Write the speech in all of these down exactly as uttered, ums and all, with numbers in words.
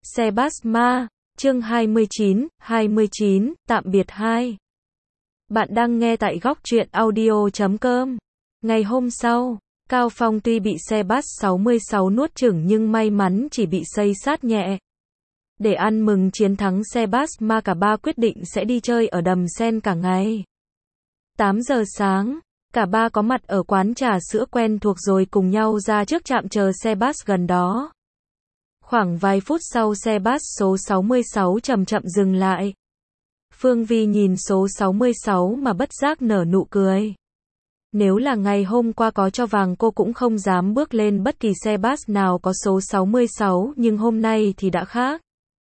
Xe Bus Ma, chương hai mươi chín, hai mươi chín, tạm biệt hai. Bạn đang nghe tại góc truyện audio chấm com. Ngày hôm sau, Cao Phong tuy bị xe bus sáu mươi sáu nuốt chửng nhưng may mắn chỉ bị xây xát nhẹ. Để ăn mừng chiến thắng xe bus Ma, cả ba quyết định sẽ đi chơi ở Đầm Sen cả ngày. tám giờ sáng, cả ba có mặt ở quán trà sữa quen thuộc rồi cùng nhau ra trước trạm chờ xe bus gần đó. Khoảng vài phút sau xe bus số sáu mươi sáu chậm chậm dừng lại. Phương Vi nhìn số sáu mươi sáu mà bất giác nở nụ cười. Nếu là ngày hôm qua có cho vàng cô cũng không dám bước lên bất kỳ xe bus nào có số sáu mươi sáu, nhưng hôm nay thì đã khác.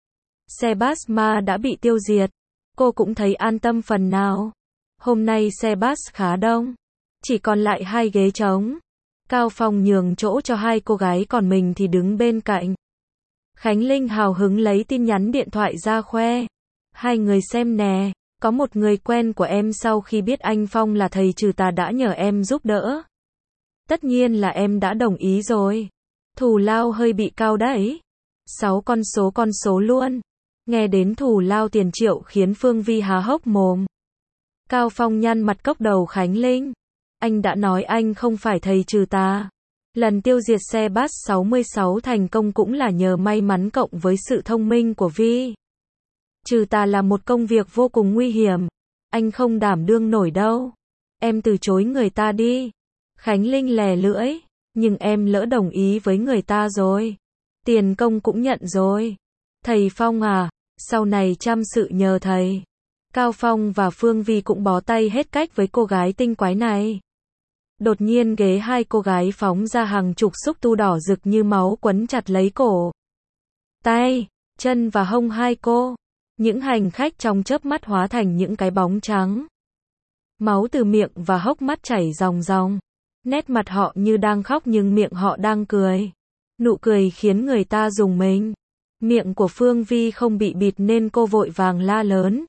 Xe bus Ma đã bị tiêu diệt. Cô cũng thấy an tâm phần nào. Hôm nay xe bus khá đông. Chỉ còn lại hai ghế trống. Cao Phong nhường chỗ cho hai cô gái còn mình thì đứng bên cạnh. Khánh Linh hào hứng lấy tin nhắn điện thoại ra khoe. Hai người xem nè, có một người quen của em sau khi biết anh Phong là thầy trừ tà đã nhờ em giúp đỡ. Tất nhiên là em đã đồng ý rồi. Thù lao hơi bị cao đấy. Sáu con số con số luôn. Nghe đến thù lao tiền triệu khiến Phương Vi há hốc mồm. Cao Phong nhăn mặt cốc đầu Khánh Linh. Anh đã nói anh không phải thầy trừ tà. Lần tiêu diệt xe bus sáu mươi sáu thành công cũng là nhờ may mắn cộng với sự thông minh của Vi. Trừ tà là một công việc vô cùng nguy hiểm. Anh không đảm đương nổi đâu. Em từ chối người ta đi. Khánh Linh lè lưỡi. Nhưng em lỡ đồng ý với người ta rồi. Tiền công cũng nhận rồi. Thầy Phong à, sau này chăm sự nhờ thầy. Cao Phong và Phương Vi cũng bó tay hết cách với cô gái tinh quái này. Đột nhiên ghế hai cô gái phóng ra hàng chục xúc tu đỏ rực như máu quấn chặt lấy cổ, tay, chân và hông hai cô. Những hành khách trong chớp mắt hóa thành những cái bóng trắng. Máu từ miệng và hốc mắt chảy ròng ròng. Nét mặt họ như đang khóc nhưng miệng họ đang cười. Nụ cười khiến người ta rùng mình. Miệng của Phương Vi không bị bịt nên cô vội vàng la lớn.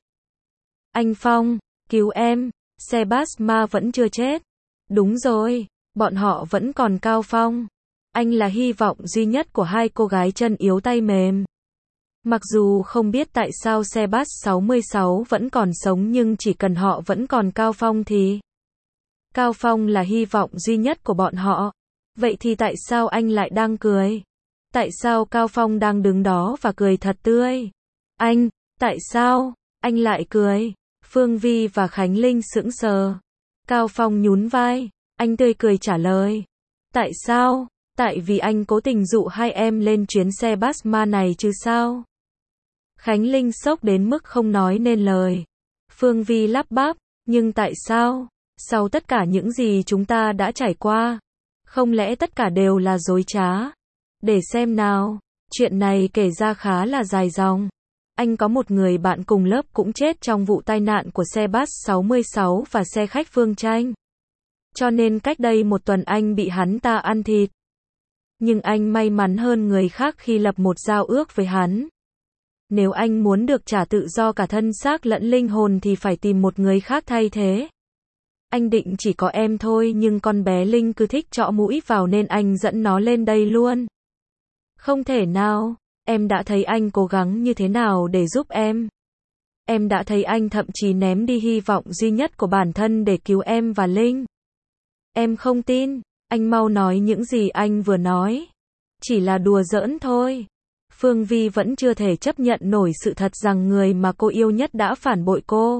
Anh Phong, cứu em, xe bus Ma vẫn chưa chết. Đúng rồi, bọn họ vẫn còn Cao Phong. Anh là hy vọng duy nhất của hai cô gái chân yếu tay mềm. Mặc dù không biết tại sao xe bus sáu mươi sáu vẫn còn sống nhưng chỉ cần họ vẫn còn Cao Phong thì... Cao Phong là hy vọng duy nhất của bọn họ. Vậy thì tại sao anh lại đang cười? Tại sao Cao Phong đang đứng đó và cười thật tươi? Anh, tại sao anh lại cười? Phương Vi và Khánh Linh sững sờ. Cao Phong nhún vai, anh tươi cười trả lời. Tại sao? Tại vì anh cố tình dụ hai em lên chuyến xe bus Ma này chứ sao? Khánh Linh sốc đến mức không nói nên lời. Phương Vi lắp bắp, nhưng tại sao? Sau tất cả những gì chúng ta đã trải qua, không lẽ tất cả đều là dối trá? Để xem nào, chuyện này kể ra khá là dài dòng. Anh có một người bạn cùng lớp cũng chết trong vụ tai nạn của xe bus sáu mươi sáu và xe khách Phương Tranh. Cho nên cách đây một tuần anh bị hắn ta ăn thịt. Nhưng anh may mắn hơn người khác khi lập một giao ước với hắn. Nếu anh muốn được trả tự do cả thân xác lẫn linh hồn thì phải tìm một người khác thay thế. Anh định chỉ có em thôi nhưng con bé Linh cứ thích chọ mũi vào nên anh dẫn nó lên đây luôn. Không thể nào. Em đã thấy anh cố gắng như thế nào để giúp em. Em đã thấy anh thậm chí ném đi hy vọng duy nhất của bản thân để cứu em và Linh. Em không tin. Anh mau nói những gì anh vừa nói. Chỉ là đùa giỡn thôi. Phương Vi vẫn chưa thể chấp nhận nổi sự thật rằng người mà cô yêu nhất đã phản bội cô.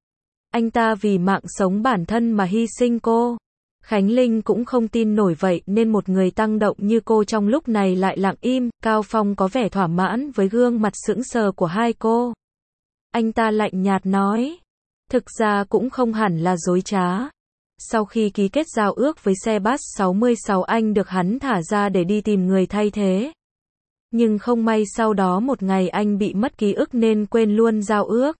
Anh ta vì mạng sống bản thân mà hy sinh cô. Khánh Linh cũng không tin nổi vậy nên một người tăng động như cô trong lúc này lại lặng im. Cao Phong có vẻ thỏa mãn với gương mặt sững sờ của hai cô. Anh ta lạnh nhạt nói. Thực ra cũng không hẳn là dối trá. Sau khi ký kết giao ước với xe bus sáu mươi sáu anh được hắn thả ra để đi tìm người thay thế. Nhưng không may sau đó một ngày anh bị mất ký ức nên quên luôn giao ước.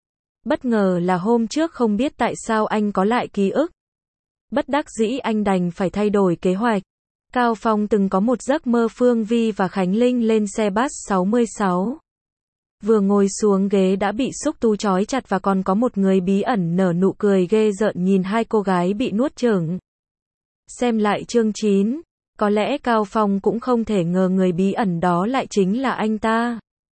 Bất ngờ là hôm trước không biết tại sao anh có lại ký ức. Bất đắc dĩ anh đành phải thay đổi kế hoạch. Cao Phong từng có một giấc mơ Phương Vi và Khánh Linh lên xe bus sáu mươi sáu. Vừa ngồi xuống ghế đã bị xúc tu trói chặt và còn có một người bí ẩn nở nụ cười ghê rợn nhìn hai cô gái bị nuốt chửng. Xem lại chương chín, có lẽ Cao Phong cũng không thể ngờ người bí ẩn đó lại chính là anh ta.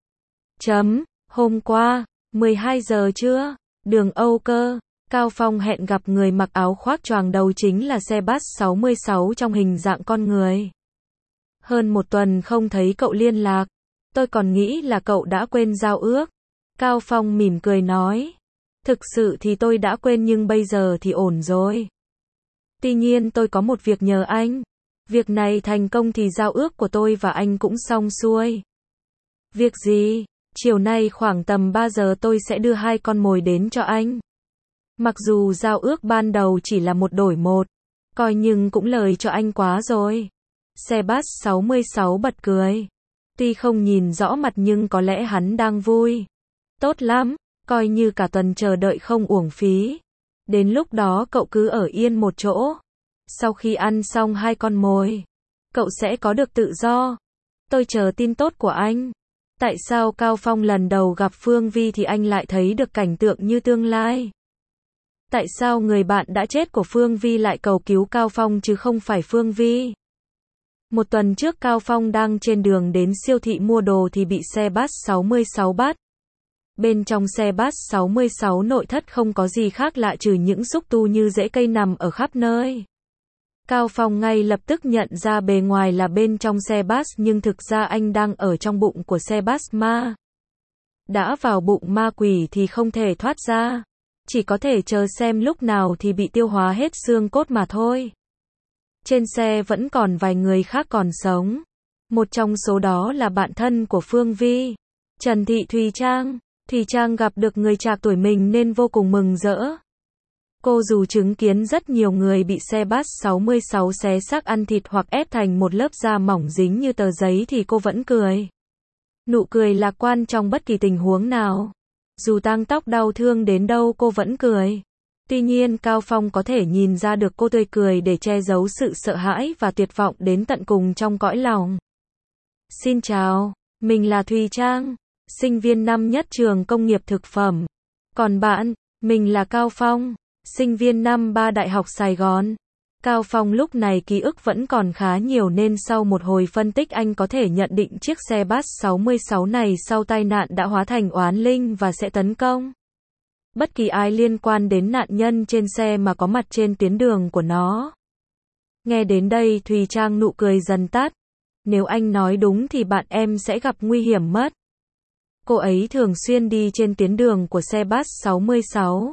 Chấm, hôm qua, mười hai giờ trưa, đường Âu Cơ, Cao Phong hẹn gặp người mặc áo khoác choàng đầu chính là xe bus sáu mươi sáu trong hình dạng con người. Hơn một tuần không thấy cậu liên lạc, tôi còn nghĩ là cậu đã quên giao ước. Cao Phong mỉm cười nói, thực sự thì tôi đã quên nhưng bây giờ thì ổn rồi. Tuy nhiên tôi có một việc nhờ anh. Việc này thành công thì giao ước của tôi và anh cũng xong xuôi. Việc gì? Chiều nay khoảng tầm ba giờ tôi sẽ đưa hai con mồi đến cho anh. Mặc dù giao ước ban đầu chỉ là một đổi một, coi nhưng cũng lời cho anh quá rồi. Xe bus sáu mươi sáu bật cười. Tuy không nhìn rõ mặt nhưng có lẽ hắn đang vui. Tốt lắm, coi như cả tuần chờ đợi không uổng phí. Đến lúc đó cậu cứ ở yên một chỗ. Sau khi ăn xong hai con mồi, cậu sẽ có được tự do. Tôi chờ tin tốt của anh. Tại sao Cao Phong lần đầu gặp Phương Vi thì anh lại thấy được cảnh tượng như tương lai? Tại sao người bạn đã chết của Phương Vi lại cầu cứu Cao Phong chứ không phải Phương Vi? Một tuần trước Cao Phong đang trên đường đến siêu thị mua đồ thì bị xe bus sáu mươi sáu bắt. Bên trong xe bus sáu mươi sáu nội thất không có gì khác lạ trừ những xúc tu như rễ cây nằm ở khắp nơi. Cao Phong ngay lập tức nhận ra bề ngoài là bên trong xe bus nhưng thực ra anh đang ở trong bụng của xe bus ma. Đã vào bụng ma quỷ thì không thể thoát ra. Chỉ có thể chờ xem lúc nào thì bị tiêu hóa hết xương cốt mà thôi. Trên xe vẫn còn vài người khác còn sống. Một trong số đó là bạn thân của Phương Vi, Trần Thị Thùy Trang. Thùy Trang gặp được người trạc tuổi mình nên vô cùng mừng rỡ. Cô dù chứng kiến rất nhiều người bị xe bus sáu mươi sáu xé xác ăn thịt hoặc ép thành một lớp da mỏng dính như tờ giấy thì cô vẫn cười. Nụ cười lạc quan trong bất kỳ tình huống nào. Dù tang tóc đau thương đến đâu cô vẫn cười. Tuy nhiên Cao Phong có thể nhìn ra được cô tươi cười để che giấu sự sợ hãi và tuyệt vọng đến tận cùng trong cõi lòng. Xin chào, mình là Thùy Trang, sinh viên năm nhất trường công nghiệp thực phẩm. Còn bạn, mình là Cao Phong, sinh viên năm ba Đại học Sài Gòn. Cao Phong lúc này ký ức vẫn còn khá nhiều nên sau một hồi phân tích anh có thể nhận định chiếc xe bus sáu mươi sáu này sau tai nạn đã hóa thành oán linh và sẽ tấn công bất kỳ ai liên quan đến nạn nhân trên xe mà có mặt trên tuyến đường của nó. Nghe đến đây Thùy Trang nụ cười dần tắt. Nếu anh nói đúng thì bạn em sẽ gặp nguy hiểm mất. Cô ấy thường xuyên đi trên tuyến đường của xe bus sáu mươi sáu.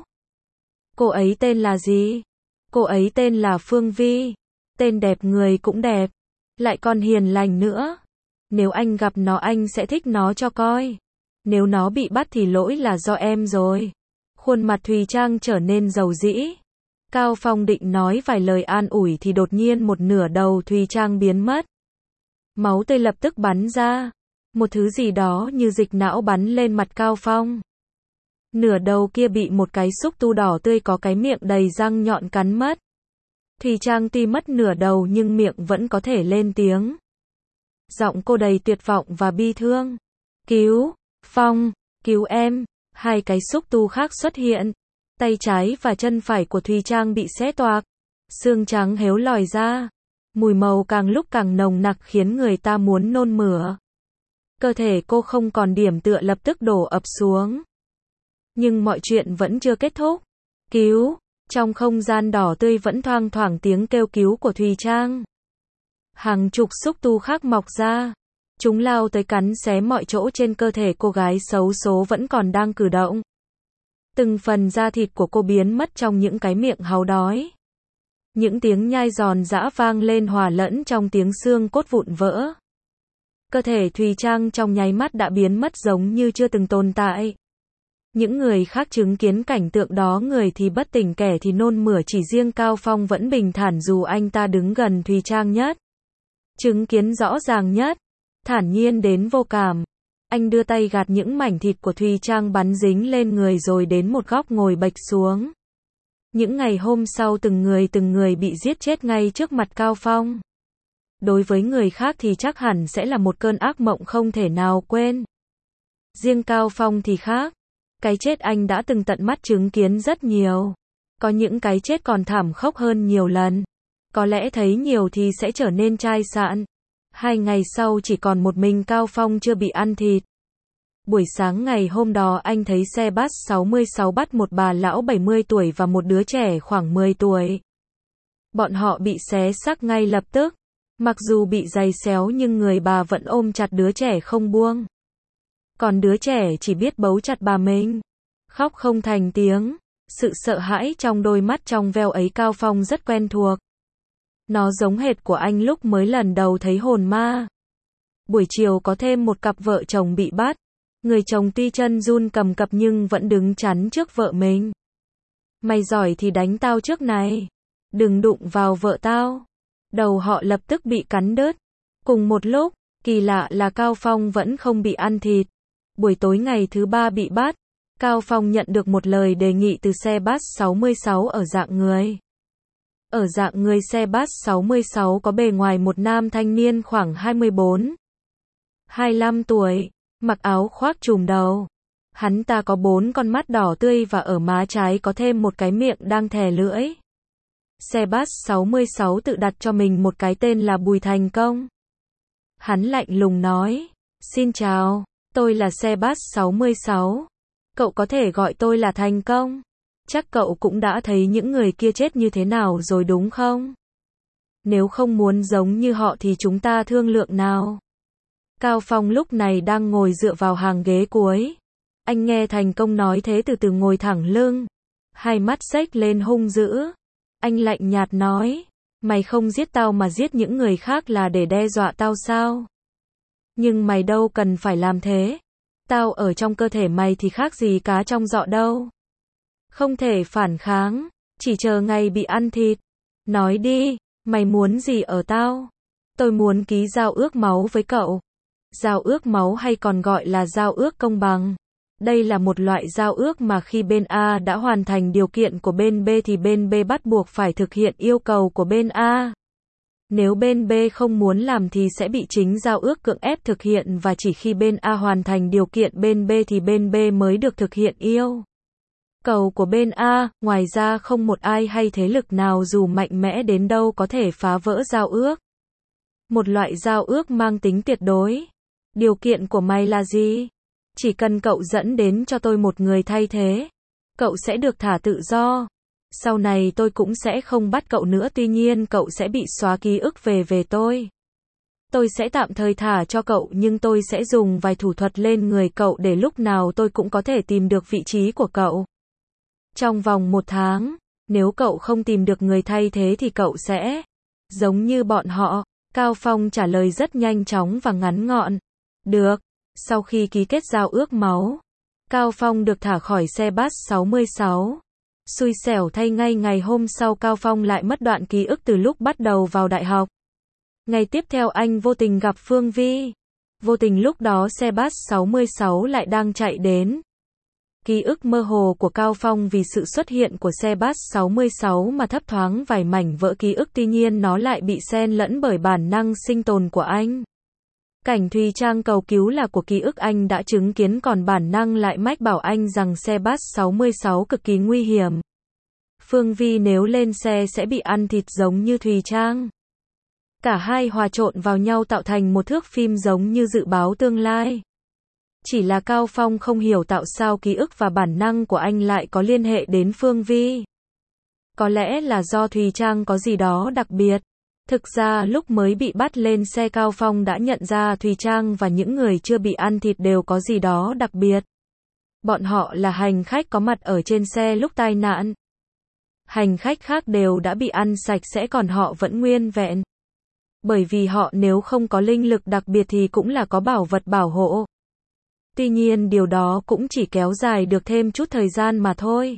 Cô ấy tên là gì? Cô ấy tên là Phương Vi. Tên đẹp người cũng đẹp. Lại còn hiền lành nữa. Nếu anh gặp nó anh sẽ thích nó cho coi. Nếu nó bị bắt thì lỗi là do em rồi. Khuôn mặt Thùy Trang trở nên dầu dĩ. Cao Phong định nói vài lời an ủi thì đột nhiên một nửa đầu Thùy Trang biến mất. Máu tươi lập tức bắn ra. Một thứ gì đó như dịch não bắn lên mặt Cao Phong. Nửa đầu kia bị một cái xúc tu đỏ tươi có cái miệng đầy răng nhọn cắn mất. Thùy Trang tuy mất nửa đầu nhưng miệng vẫn có thể lên tiếng. Giọng cô đầy tuyệt vọng và bi thương. Cứu, Phong, cứu em. Hai cái xúc tu khác xuất hiện. Tay trái và chân phải của Thùy Trang bị xé toạc. Xương trắng héo lòi ra. Mùi màu càng lúc càng nồng nặc khiến người ta muốn nôn mửa. Cơ thể cô không còn điểm tựa lập tức đổ ập xuống. Nhưng mọi chuyện vẫn chưa kết thúc. Cứu! Trong không gian đỏ tươi vẫn thoang thoảng tiếng kêu cứu của Thùy Trang. Hàng chục xúc tu khác mọc ra. Chúng lao tới cắn xé mọi chỗ trên cơ thể cô gái xấu số vẫn còn đang cử động. Từng phần da thịt của cô biến mất trong những cái miệng háu đói. Những tiếng nhai giòn giã vang lên hòa lẫn trong tiếng xương cốt vụn vỡ. Cơ thể Thùy Trang trong nháy mắt đã biến mất giống như chưa từng tồn tại. Những người khác chứng kiến cảnh tượng đó người thì bất tỉnh kẻ thì nôn mửa, chỉ riêng Cao Phong vẫn bình thản dù anh ta đứng gần Thùy Trang nhất. Chứng kiến rõ ràng nhất. Thản nhiên đến vô cảm. Anh đưa tay gạt những mảnh thịt của Thùy Trang bắn dính lên người rồi đến một góc ngồi bệch xuống. Những ngày hôm sau từng người từng người bị giết chết ngay trước mặt Cao Phong. Đối với người khác thì chắc hẳn sẽ là một cơn ác mộng không thể nào quên. Riêng Cao Phong thì khác. Cái chết anh đã từng tận mắt chứng kiến rất nhiều. Có những cái chết còn thảm khốc hơn nhiều lần. Có lẽ thấy nhiều thì sẽ trở nên chai sạn. Hai ngày sau chỉ còn một mình Cao Phong chưa bị ăn thịt. Buổi sáng ngày hôm đó anh thấy xe bus sáu mươi sáu bắt một bà lão bảy mươi tuổi và một đứa trẻ khoảng mười tuổi. Bọn họ bị xé xác ngay lập tức. Mặc dù bị giày xéo nhưng người bà vẫn ôm chặt đứa trẻ không buông. Còn đứa trẻ chỉ biết bấu chặt bà mình. Khóc không thành tiếng. Sự sợ hãi trong đôi mắt trong veo ấy Cao Phong rất quen thuộc. Nó giống hệt của anh lúc mới lần đầu thấy hồn ma. Buổi chiều có thêm một cặp vợ chồng bị bắt. Người chồng tuy chân run cầm cập nhưng vẫn đứng chắn trước vợ mình. Mày giỏi thì đánh tao trước này. Đừng đụng vào vợ tao. Đầu họ lập tức bị cắn đứt. Cùng một lúc, kỳ lạ là Cao Phong vẫn không bị ăn thịt. Buổi tối ngày thứ ba bị bắt, Cao Phong nhận được một lời đề nghị từ xe bus sáu mươi sáu ở dạng người. Ở dạng người xe bus sáu mươi sáu có bề ngoài một nam thanh niên khoảng hai mươi bốn, hai mươi lăm tuổi, mặc áo khoác trùm đầu. Hắn ta có bốn con mắt đỏ tươi và ở má trái có thêm một cái miệng đang thè lưỡi. Xe bus sáu mươi sáu tự đặt cho mình một cái tên là Bùi Thành Công. Hắn lạnh lùng nói, xin chào, tôi là xe bus sáu mươi sáu. Cậu có thể gọi tôi là Thành Công. Chắc cậu cũng đã thấy những người kia chết như thế nào rồi đúng không? Nếu không muốn giống như họ thì chúng ta thương lượng nào. Cao Phong lúc này đang ngồi dựa vào hàng ghế cuối. Anh nghe Thành Công nói thế từ từ ngồi thẳng lưng. Hai mắt xếch lên hung dữ. Anh lạnh nhạt nói, mày không giết tao mà giết những người khác là để đe dọa tao sao? Nhưng mày đâu cần phải làm thế. Tao ở trong cơ thể mày thì khác gì cá trong giọ đâu. Không thể phản kháng, chỉ chờ ngày bị ăn thịt. Nói đi, mày muốn gì ở tao? Tôi muốn ký giao ước máu với cậu. Giao ước máu hay còn gọi là giao ước công bằng. Đây là một loại giao ước mà khi bên A đã hoàn thành điều kiện của bên B thì bên B bắt buộc phải thực hiện yêu cầu của bên A. Nếu bên B không muốn làm thì sẽ bị chính giao ước cưỡng ép thực hiện và chỉ khi bên A hoàn thành điều kiện bên B thì bên B mới được thực hiện yêu cầu của bên A. Ngoài ra không một ai hay thế lực nào dù mạnh mẽ đến đâu có thể phá vỡ giao ước. Một loại giao ước mang tính tuyệt đối. Điều kiện của mày là gì? Chỉ cần cậu dẫn đến cho tôi một người thay thế, cậu sẽ được thả tự do. Sau này tôi cũng sẽ không bắt cậu nữa, tuy nhiên cậu sẽ bị xóa ký ức về về tôi. Tôi sẽ tạm thời thả cho cậu nhưng tôi sẽ dùng vài thủ thuật lên người cậu để lúc nào tôi cũng có thể tìm được vị trí của cậu. Trong vòng một tháng, nếu cậu không tìm được người thay thế thì cậu sẽ giống như bọn họ. Cao Phong trả lời rất nhanh chóng và ngắn gọn. Được. Sau khi ký kết giao ước máu, Cao Phong được thả khỏi xe bus sáu mươi sáu. Xui xẻo thay ngay ngày hôm sau Cao Phong lại mất đoạn ký ức từ lúc bắt đầu vào đại học. Ngày tiếp theo anh vô tình gặp Phương Vi. Vô tình lúc đó xe bus sáu mươi sáu lại đang chạy đến. Ký ức mơ hồ của Cao Phong vì sự xuất hiện của xe bus sáu mươi sáu mà thấp thoáng vài mảnh vỡ ký ức, tuy nhiên nó lại bị xen lẫn bởi bản năng sinh tồn của anh. Cảnh Thùy Trang cầu cứu là của ký ức anh đã chứng kiến, còn bản năng lại mách bảo anh rằng xe bus sáu mươi sáu cực kỳ nguy hiểm. Phương Vi nếu lên xe sẽ bị ăn thịt giống như Thùy Trang. Cả hai hòa trộn vào nhau tạo thành một thước phim giống như dự báo tương lai. Chỉ là Cao Phong không hiểu tại sao ký ức và bản năng của anh lại có liên hệ đến Phương Vi. Có lẽ là do Thùy Trang có gì đó đặc biệt. Thực ra lúc mới bị bắt lên xe Cao Phong đã nhận ra Thùy Trang và những người chưa bị ăn thịt đều có gì đó đặc biệt. Bọn họ là hành khách có mặt ở trên xe lúc tai nạn. Hành khách khác đều đã bị ăn sạch sẽ còn họ vẫn nguyên vẹn. Bởi vì họ nếu không có linh lực đặc biệt thì cũng là có bảo vật bảo hộ. Tuy nhiên điều đó cũng chỉ kéo dài được thêm chút thời gian mà thôi.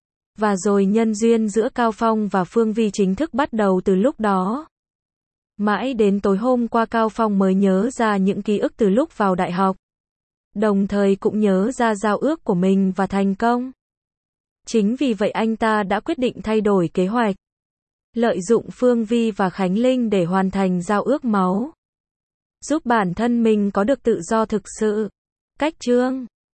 Và rồi nhân duyên giữa Cao Phong và Phương Vi chính thức bắt đầu từ lúc đó. Mãi đến tối hôm qua Cao Phong mới nhớ ra những ký ức từ lúc vào đại học. Đồng thời cũng nhớ ra giao ước của mình và Thành Công. Chính vì vậy anh ta đã quyết định thay đổi kế hoạch. Lợi dụng Phương Vi và Khánh Linh để hoàn thành giao ước máu. Giúp bản thân mình có được tự do thực sự. Cách chương